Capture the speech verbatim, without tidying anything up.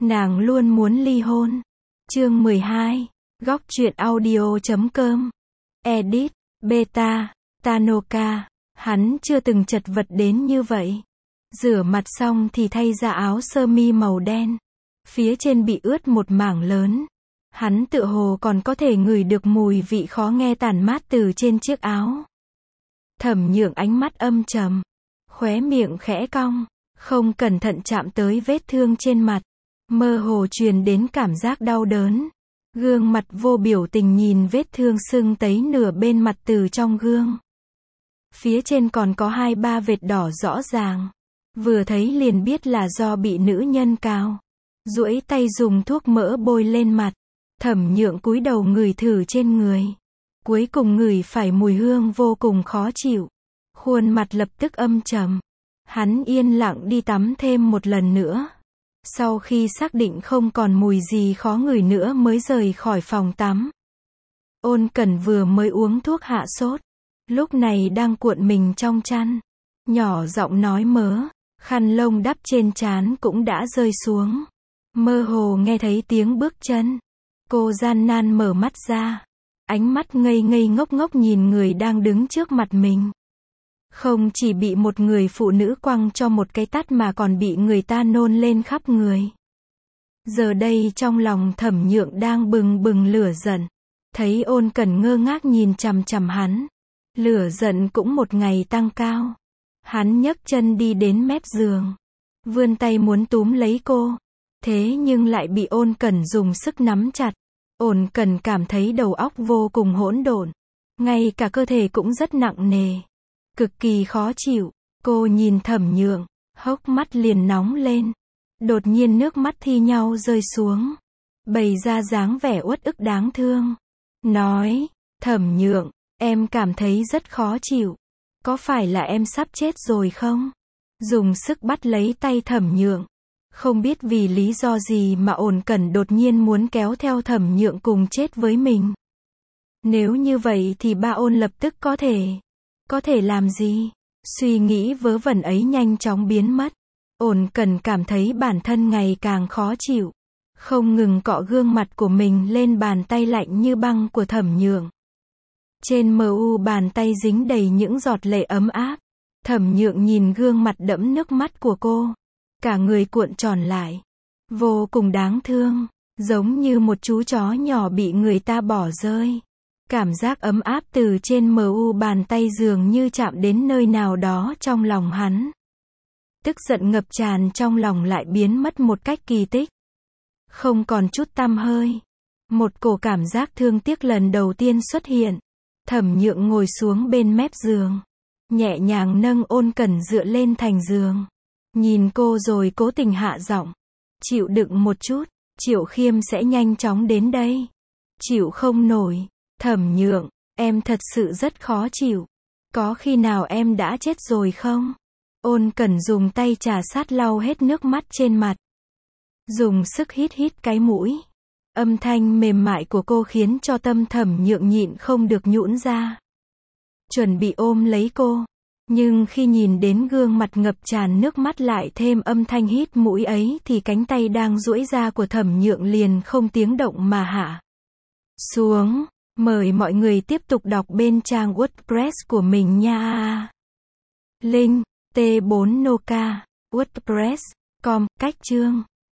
Nàng luôn muốn ly hôn. Chương mười hai. Góc truyện audio chấm com. Edit. Beta. Tanoka. Hắn chưa từng chật vật đến như vậy. Rửa mặt xong thì thay ra áo sơ mi màu đen. Phía trên bị ướt một mảng lớn. Hắn tựa hồ còn có thể ngửi được mùi vị khó nghe tản mát từ trên chiếc áo. Thẩm Nhượng ánh mắt âm trầm. Khóe miệng khẽ cong. Không cẩn thận chạm tới vết thương trên mặt. Mơ hồ truyền đến cảm giác đau đớn. Gương mặt vô biểu tình nhìn vết thương sưng tấy nửa bên mặt từ trong gương. Phía trên còn có hai ba vệt đỏ rõ ràng. Vừa thấy liền biết là do bị nữ nhân cào. Duỗi tay dùng thuốc mỡ bôi lên mặt. Thẩm Nhượng cúi đầu ngửi thử trên người. Cuối cùng ngửi phải mùi hương vô cùng khó chịu. Khuôn mặt lập tức âm trầm. Hắn yên lặng đi tắm thêm một lần nữa. Sau khi xác định không còn mùi gì khó ngửi nữa mới rời khỏi phòng tắm. Ôn Cẩn vừa mới uống thuốc hạ sốt. Lúc này đang cuộn mình trong chăn. Nhỏ giọng nói mớ. Khăn lông đắp trên trán cũng đã rơi xuống. Mơ hồ nghe thấy tiếng bước chân. Cô gian nan mở mắt ra. Ánh mắt ngây ngây ngốc ngốc nhìn người đang đứng trước mặt mình. Không chỉ bị một người phụ nữ quăng cho một cái tát mà còn bị người ta nôn lên khắp người. Giờ đây trong lòng Thẩm Nhượng đang bừng bừng lửa giận. Thấy Ôn Cẩn ngơ ngác nhìn chằm chằm hắn. Lửa giận cũng một ngày tăng cao. Hắn nhấc chân đi đến mép giường. Vươn tay muốn túm lấy cô. Thế nhưng lại bị Ôn Cẩn dùng sức nắm chặt. Ôn Cẩn cảm thấy đầu óc vô cùng hỗn độn. Ngay cả cơ thể cũng rất nặng nề. Cực kỳ khó chịu. Cô nhìn Thẩm Nhượng. Hốc mắt liền nóng lên. Đột nhiên nước mắt thi nhau rơi xuống. Bày ra dáng vẻ uất ức đáng thương. Nói. Thẩm Nhượng. Em cảm thấy rất khó chịu. Có phải là em sắp chết rồi không? Dùng sức bắt lấy tay Thẩm Nhượng. Không biết vì lý do gì mà Ôn Cẩn đột nhiên muốn kéo theo Thẩm Nhượng cùng chết với mình. Nếu như vậy thì ba Ôn lập tức có thể. Có thể làm gì? Suy nghĩ vớ vẩn ấy nhanh chóng biến mất. Ôn Cẩn cảm thấy bản thân ngày càng khó chịu. Không ngừng cọ gương mặt của mình lên bàn tay lạnh như băng của Thẩm Nhượng. Trên mờ u bàn tay dính đầy những giọt lệ ấm áp. Thẩm Nhượng nhìn gương mặt đẫm nước mắt của cô. Cả người cuộn tròn lại. Vô cùng đáng thương. Giống như một chú chó nhỏ bị người ta bỏ rơi. Cảm giác ấm áp từ trên mờ u bàn tay dường như chạm đến nơi nào đó trong lòng hắn. Tức giận ngập tràn trong lòng lại biến mất một cách kỳ tích. Không còn chút tăm hơi. Một cổ cảm giác thương tiếc lần đầu tiên xuất hiện. Thẩm Nhượng ngồi xuống bên mép giường. Nhẹ nhàng nâng Ôn Cẩn dựa lên thành giường. Nhìn cô rồi cố tình hạ giọng. Chịu đựng một chút. Triệu Khiêm sẽ nhanh chóng đến đây. Chịu không nổi. Thẩm Nhượng, em thật sự rất khó chịu. Có khi nào em đã chết rồi không? Ôn Cẩn dùng tay trà sát lau hết nước mắt trên mặt. Dùng sức hít hít cái mũi. Âm thanh mềm mại của cô khiến cho tâm Thẩm Nhượng nhịn không được nhũn ra. Chuẩn bị ôm lấy cô. Nhưng khi nhìn đến gương mặt ngập tràn nước mắt lại thêm âm thanh hít mũi ấy thì cánh tay đang duỗi ra của Thẩm Nhượng liền không tiếng động mà hạ xuống. Mời mọi người tiếp tục đọc bên trang WordPress của mình nha. Link, T bốn Noka, WordPress, com, cách chương.